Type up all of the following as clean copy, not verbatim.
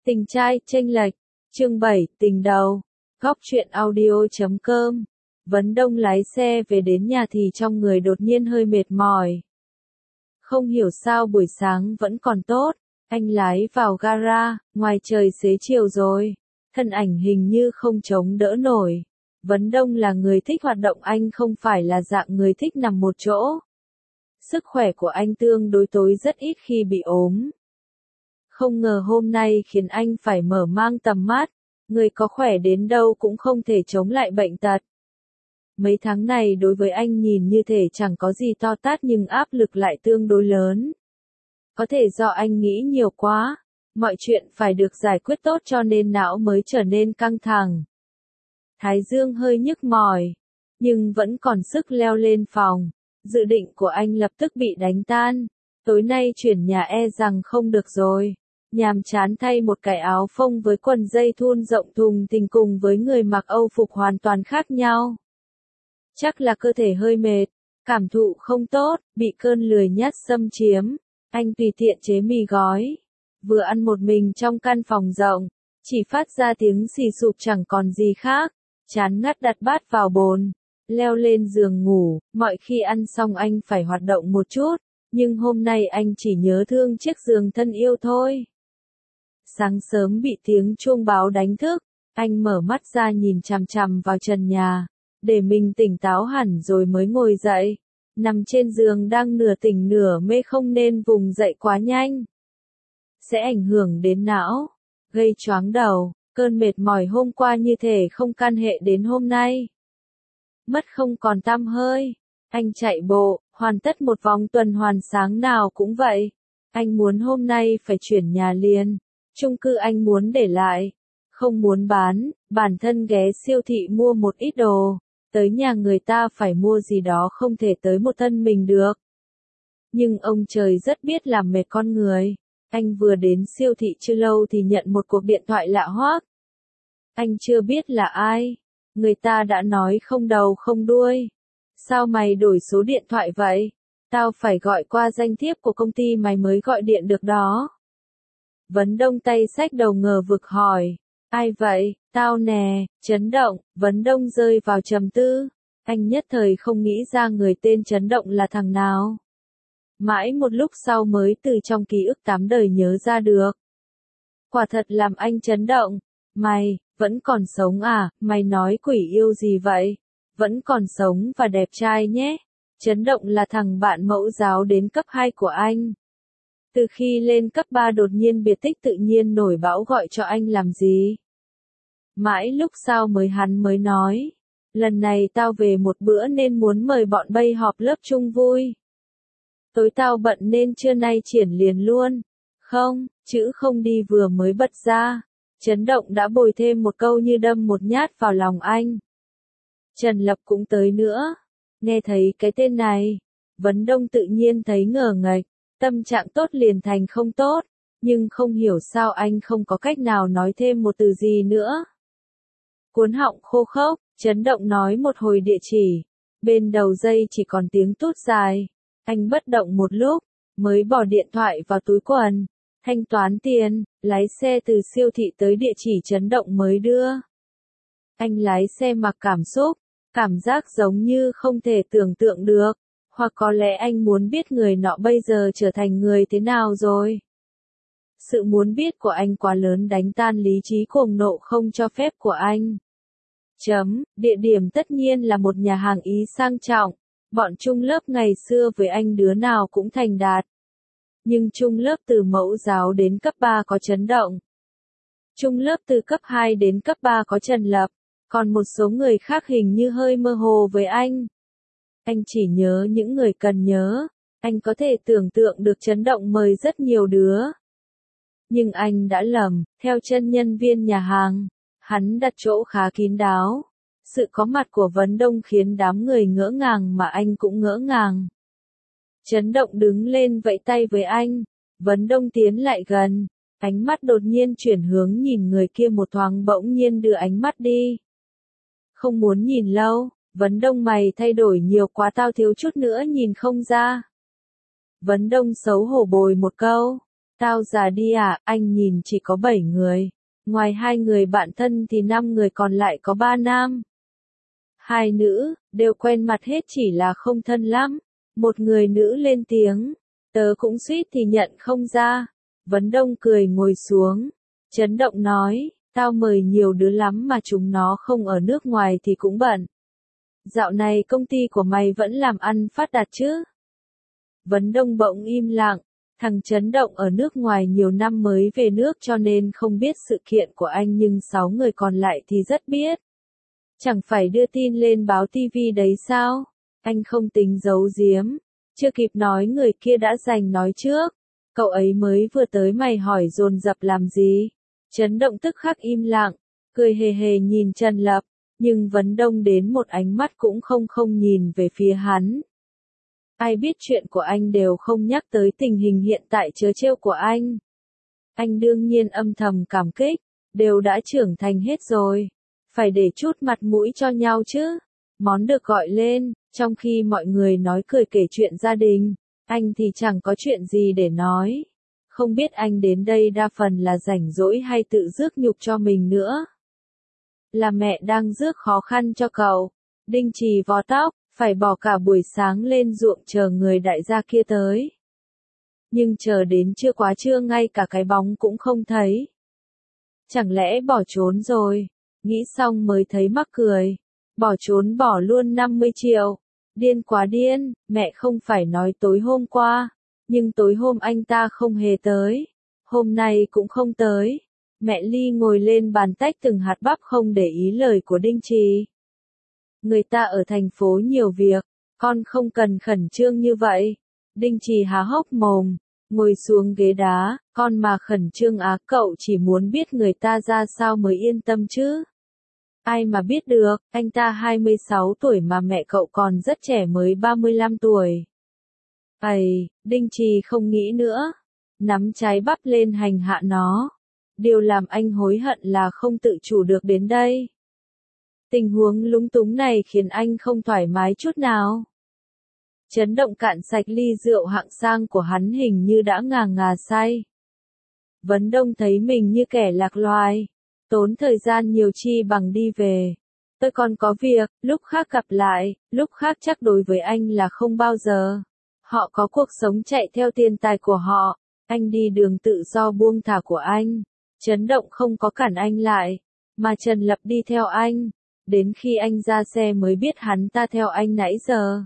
Tình trai chênh lệch, chương 7, tình đầu, góc truyện audio.com. Vấn Đông lái xe về đến nhà thì trong người đột nhiên hơi mệt mỏi. Không hiểu sao buổi sáng vẫn còn tốt, anh lái vào gara, ngoài trời xế chiều rồi, thân ảnh hình như không chống đỡ nổi. Vấn Đông là người thích hoạt động, anh không phải là dạng người thích nằm một chỗ. Sức khỏe của anh tương đối tối rất ít khi bị ốm. Không ngờ hôm nay khiến anh phải mở mang tầm mắt, người có khỏe đến đâu cũng không thể chống lại bệnh tật. Mấy tháng này đối với anh nhìn như thể chẳng có gì to tát nhưng áp lực lại tương đối lớn. Có thể do anh nghĩ nhiều quá, mọi chuyện phải được giải quyết tốt cho nên não mới trở nên căng thẳng. Thái dương hơi nhức mỏi, nhưng vẫn còn sức leo lên phòng. Dự định của anh lập tức bị đánh tan. Tối nay chuyển nhà e rằng không được rồi. Nhàm chán thay một cái áo phông với quần dây thun rộng thùng thình cùng với người mặc Âu phục hoàn toàn khác nhau. Chắc là cơ thể hơi mệt, cảm thụ không tốt, bị cơn lười nhác xâm chiếm. Anh tùy tiện chế mì gói, vừa ăn một mình trong căn phòng rộng, chỉ phát ra tiếng xì sụp chẳng còn gì khác. Chán ngắt đặt bát vào bồn, leo lên giường ngủ. Mọi khi ăn xong anh phải hoạt động một chút, nhưng hôm nay anh chỉ nhớ thương chiếc giường thân yêu thôi. Sáng sớm bị tiếng chuông báo đánh thức, anh mở mắt ra nhìn chằm chằm vào trần nhà, để mình tỉnh táo hẳn rồi mới ngồi dậy. Nằm trên giường đang nửa tỉnh nửa mê không nên vùng dậy quá nhanh. Sẽ ảnh hưởng đến não, gây choáng đầu. Cơn mệt mỏi hôm qua như thể không can hệ đến hôm nay. Mất không còn tăm hơi. Anh chạy bộ, hoàn tất một vòng tuần hoàn sáng nào cũng vậy. Anh muốn hôm nay phải chuyển nhà liền. Chung cư anh muốn để lại. Không muốn bán, bản thân ghé siêu thị mua một ít đồ. Tới nhà người ta phải mua gì đó không thể tới một thân mình được. Nhưng ông trời rất biết làm mệt con người. Anh vừa đến siêu thị chưa lâu thì nhận một cuộc điện thoại lạ hoắc. Anh chưa biết là ai. Người ta đã nói không đầu không đuôi. Sao mày đổi số điện thoại vậy? Tao phải gọi qua danh thiếp của công ty mày mới gọi điện được đó. Vấn Đông tay xách đầu ngờ vực hỏi. Ai vậy? Tao nè, Chấn Động. Vấn Đông rơi vào trầm tư. Anh nhất thời không nghĩ ra người tên Chấn Động là thằng nào. Mãi một lúc sau mới từ trong ký ức 8 đời nhớ ra được. Quả thật làm anh chấn động. Mày, vẫn còn sống à? Mày nói quỷ yêu gì vậy? Vẫn còn sống và đẹp trai nhé. Chấn Động là thằng bạn mẫu giáo đến cấp 2 của anh. Từ khi lên cấp 3 đột nhiên biệt tích tự nhiên nổi bão gọi cho anh làm gì? Mãi lúc sau hắn mới nói. Lần này tao về một bữa nên muốn mời bọn bay họp lớp chung vui. Tối tao bận nên trưa nay triển liền luôn. Không, chữ không đi vừa mới bật ra. Chấn Động đã bồi thêm một câu như đâm một nhát vào lòng anh. Trần Lập cũng tới nữa. Nghe thấy cái tên này, Vấn Đông tự nhiên thấy ngờ nghệch, tâm trạng tốt liền thành không tốt, nhưng không hiểu sao anh không có cách nào nói thêm một từ gì nữa. Cuốn họng khô khốc, Chấn Động nói một hồi địa chỉ, bên đầu dây chỉ còn tiếng tút dài. Anh bất động một lúc, mới bỏ điện thoại vào túi quần, thanh toán tiền, lái xe từ siêu thị tới địa chỉ Chấn Động mới đưa. Anh lái xe mặc cảm xúc, cảm giác giống như không thể tưởng tượng được, hoặc có lẽ anh muốn biết người nọ bây giờ trở thành người thế nào rồi. Sự muốn biết của anh quá lớn đánh tan lý trí cuồng nộ không cho phép của anh. Địa điểm tất nhiên là một nhà hàng Ý sang trọng. Bọn chung lớp ngày xưa với anh đứa nào cũng thành đạt. Nhưng chung lớp từ mẫu giáo đến cấp 3 có Chấn Động. Chung lớp từ cấp 2 đến cấp 3 có Trần Lập. Còn một số người khác hình như hơi mơ hồ với anh. Anh chỉ nhớ những người cần nhớ. Anh có thể tưởng tượng được Chấn Động mời rất nhiều đứa. Nhưng anh đã lầm, theo chân nhân viên nhà hàng. Hắn đặt chỗ khá kín đáo. Sự có mặt của Vấn Đông khiến đám người ngỡ ngàng mà anh cũng ngỡ ngàng. Chấn Động đứng lên vẫy tay với anh. Vấn Đông tiến lại gần. Ánh mắt đột nhiên chuyển hướng nhìn người kia một thoáng bỗng nhiên đưa ánh mắt đi. Không muốn nhìn lâu. Vấn Đông mày thay đổi nhiều quá tao thiếu chút nữa nhìn không ra. Vấn Đông xấu hổ bồi một câu. Tao già đi à, anh nhìn chỉ có 7 người. Ngoài 2 người bạn thân thì 5 người còn lại có 3 nam. 2 nữ, đều quen mặt hết chỉ là không thân lắm. Một người nữ lên tiếng. Tớ cũng suýt thì nhận không ra. Vấn Đông cười ngồi xuống. Chấn Động nói, tao mời nhiều đứa lắm mà chúng nó không ở nước ngoài thì cũng bận. Dạo này công ty của mày vẫn làm ăn phát đạt chứ? Vấn Đông bỗng im lặng. Thằng Chấn Động ở nước ngoài nhiều năm mới về nước cho nên không biết sự kiện của anh nhưng 6 người còn lại thì rất biết. Chẳng phải đưa tin lên báo TV đấy sao? Anh không tính giấu giếm. Chưa kịp nói người kia đã giành nói trước. Cậu ấy mới vừa tới mày hỏi dồn dập làm gì? Chấn Động tức khắc im lặng, cười hề hề nhìn Trần Lập, nhưng Vấn Đông đến một ánh mắt cũng không nhìn về phía hắn. Ai biết chuyện của anh đều không nhắc tới tình hình hiện tại trớ trêu của anh. Anh đương nhiên âm thầm cảm kích, đều đã trưởng thành hết rồi. Phải để chút mặt mũi cho nhau chứ. Món được gọi lên, trong khi mọi người nói cười kể chuyện gia đình, anh thì chẳng có chuyện gì để nói. Không biết anh đến đây đa phần là rảnh rỗi hay tự rước nhục cho mình nữa. Là mẹ đang rước khó khăn cho cậu. Đinh Trì vò tóc, phải bỏ cả buổi sáng lên ruộng chờ người đại gia kia tới. Nhưng chờ đến chưa quá trưa ngay cả cái bóng cũng không thấy. Chẳng lẽ bỏ trốn rồi? Nghĩ xong mới thấy mắc cười. Bỏ trốn bỏ luôn 50 triệu. Điên quá điên, mẹ không phải nói tối hôm qua. Nhưng tối hôm anh ta không hề tới. Hôm nay cũng không tới. Mẹ Ly ngồi lên bàn tách từng hạt bắp không để ý lời của Đinh Trì. Người ta ở thành phố nhiều việc, con không cần khẩn trương như vậy. Đinh Trì há hốc mồm, ngồi xuống ghế đá, con mà khẩn trương á, cậu chỉ muốn biết người ta ra sao mới yên tâm chứ. Ai mà biết được, anh ta 26 tuổi mà mẹ cậu còn rất trẻ mới 35 tuổi. Ây, Đinh Trì không nghĩ nữa, nắm trái bắp lên hành hạ nó. Điều làm anh hối hận là không tự chủ được đến đây. Tình huống lúng túng này khiến anh không thoải mái chút nào. Chấn Động cạn sạch ly rượu hạng sang của hắn hình như đã ngà say. Vấn Đông thấy mình như kẻ lạc loài. Tốn thời gian nhiều chi bằng đi về. Tôi còn có việc, lúc khác gặp lại, lúc khác chắc đối với anh là không bao giờ. Họ có cuộc sống chạy theo tiền tài của họ. Anh đi đường tự do buông thả của anh. Chấn Động không có cản anh lại. Mà Trần Lập đi theo anh. Đến khi anh ra xe mới biết hắn ta theo anh nãy giờ.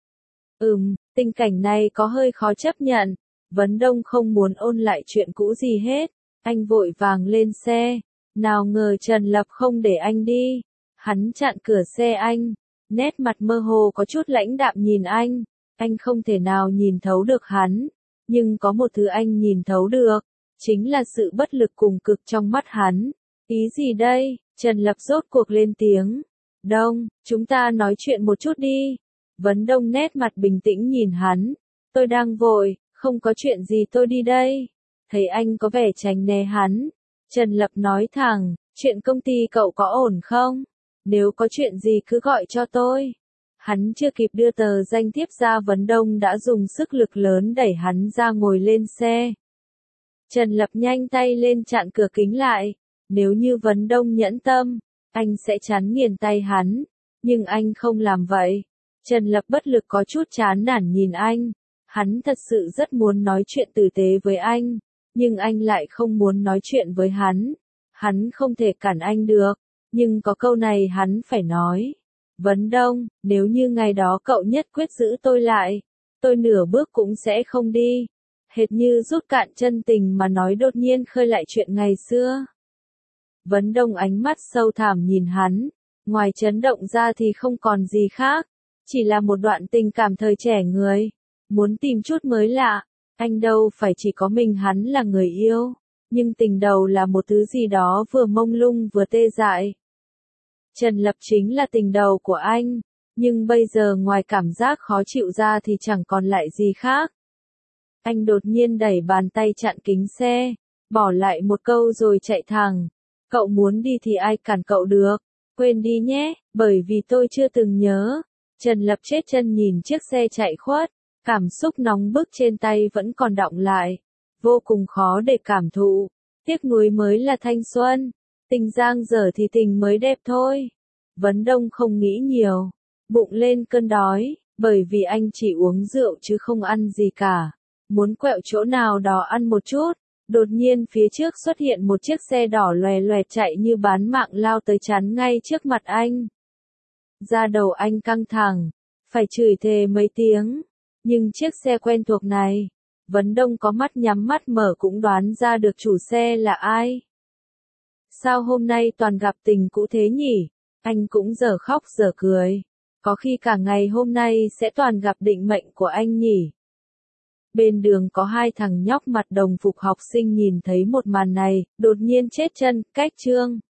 Tình cảnh này có hơi khó chấp nhận. Vấn Đông không muốn ôn lại chuyện cũ gì hết. Anh vội vàng lên xe. Nào ngờ Trần Lập không để anh đi. Hắn chặn cửa xe anh. Nét mặt mơ hồ có chút lãnh đạm nhìn anh. Anh không thể nào nhìn thấu được hắn. Nhưng có một thứ anh nhìn thấu được. Chính là sự bất lực cùng cực trong mắt hắn. Ý gì đây? Trần Lập rốt cuộc lên tiếng. Đông, chúng ta nói chuyện một chút đi. Vấn Đông nét mặt bình tĩnh nhìn hắn. Tôi đang vội, không có chuyện gì tôi đi đây. Thấy anh có vẻ tránh né hắn. Trần Lập nói thẳng, chuyện công ty cậu có ổn không? Nếu có chuyện gì cứ gọi cho tôi. Hắn chưa kịp đưa tờ danh thiếp ra Vấn Đông đã dùng sức lực lớn đẩy hắn ra ngồi lên xe. Trần Lập nhanh tay lên chặn cửa kính lại. Nếu như Vấn Đông nhẫn tâm, anh sẽ chắn nghiền tay hắn. Nhưng anh không làm vậy. Trần Lập bất lực có chút chán nản nhìn anh. Hắn thật sự rất muốn nói chuyện tử tế với anh. Nhưng anh lại không muốn nói chuyện với hắn. Hắn không thể cản anh được. Nhưng có câu này hắn phải nói. Vấn Đông, nếu như ngày đó cậu nhất quyết giữ tôi lại, tôi nửa bước cũng sẽ không đi. Hệt như rút cạn chân tình mà nói đột nhiên khơi lại chuyện ngày xưa. Vấn Đông ánh mắt sâu thẳm nhìn hắn. Ngoài Chấn Động ra thì không còn gì khác. Chỉ là một đoạn tình cảm thời trẻ người. Muốn tìm chút mới lạ. Anh đâu phải chỉ có mình hắn là người yêu. Nhưng tình đầu là một thứ gì đó vừa mông lung vừa tê dại. Trần Lập chính là tình đầu của anh. Nhưng bây giờ ngoài cảm giác khó chịu ra thì chẳng còn lại gì khác. Anh đột nhiên đẩy bàn tay chặn kính xe. Bỏ lại một câu rồi chạy thẳng. Cậu muốn đi thì ai cản cậu được. Quên đi nhé, bởi vì tôi chưa từng nhớ. Trần Lập chết chân nhìn chiếc xe chạy khuất. Cảm xúc nóng bức trên tay vẫn còn đọng lại. vô cùng khó để cảm thụ. Tiếc nuối mới là thanh xuân, tình dang dở thì tình mới đẹp thôi. Vấn Đông không nghĩ nhiều, bụng lên cơn đói, bởi vì anh chỉ uống rượu chứ không ăn gì cả. Muốn quẹo chỗ nào đó ăn một chút, đột nhiên phía trước xuất hiện một chiếc xe đỏ loè loẹt chạy như bán mạng lao tới chắn ngay trước mặt anh. Da đầu anh căng thẳng, phải chửi thề mấy tiếng, nhưng chiếc xe quen thuộc này, Vấn Đông có mắt nhắm mắt mở cũng đoán ra được chủ xe là ai. Sao hôm nay toàn gặp tình cũ thế nhỉ? Anh cũng dở khóc dở cười. Có khi cả ngày hôm nay sẽ toàn gặp định mệnh của anh nhỉ? Bên đường có hai thằng nhóc mặt đồng phục học sinh nhìn thấy một màn này, đột nhiên chết chân, cách chương.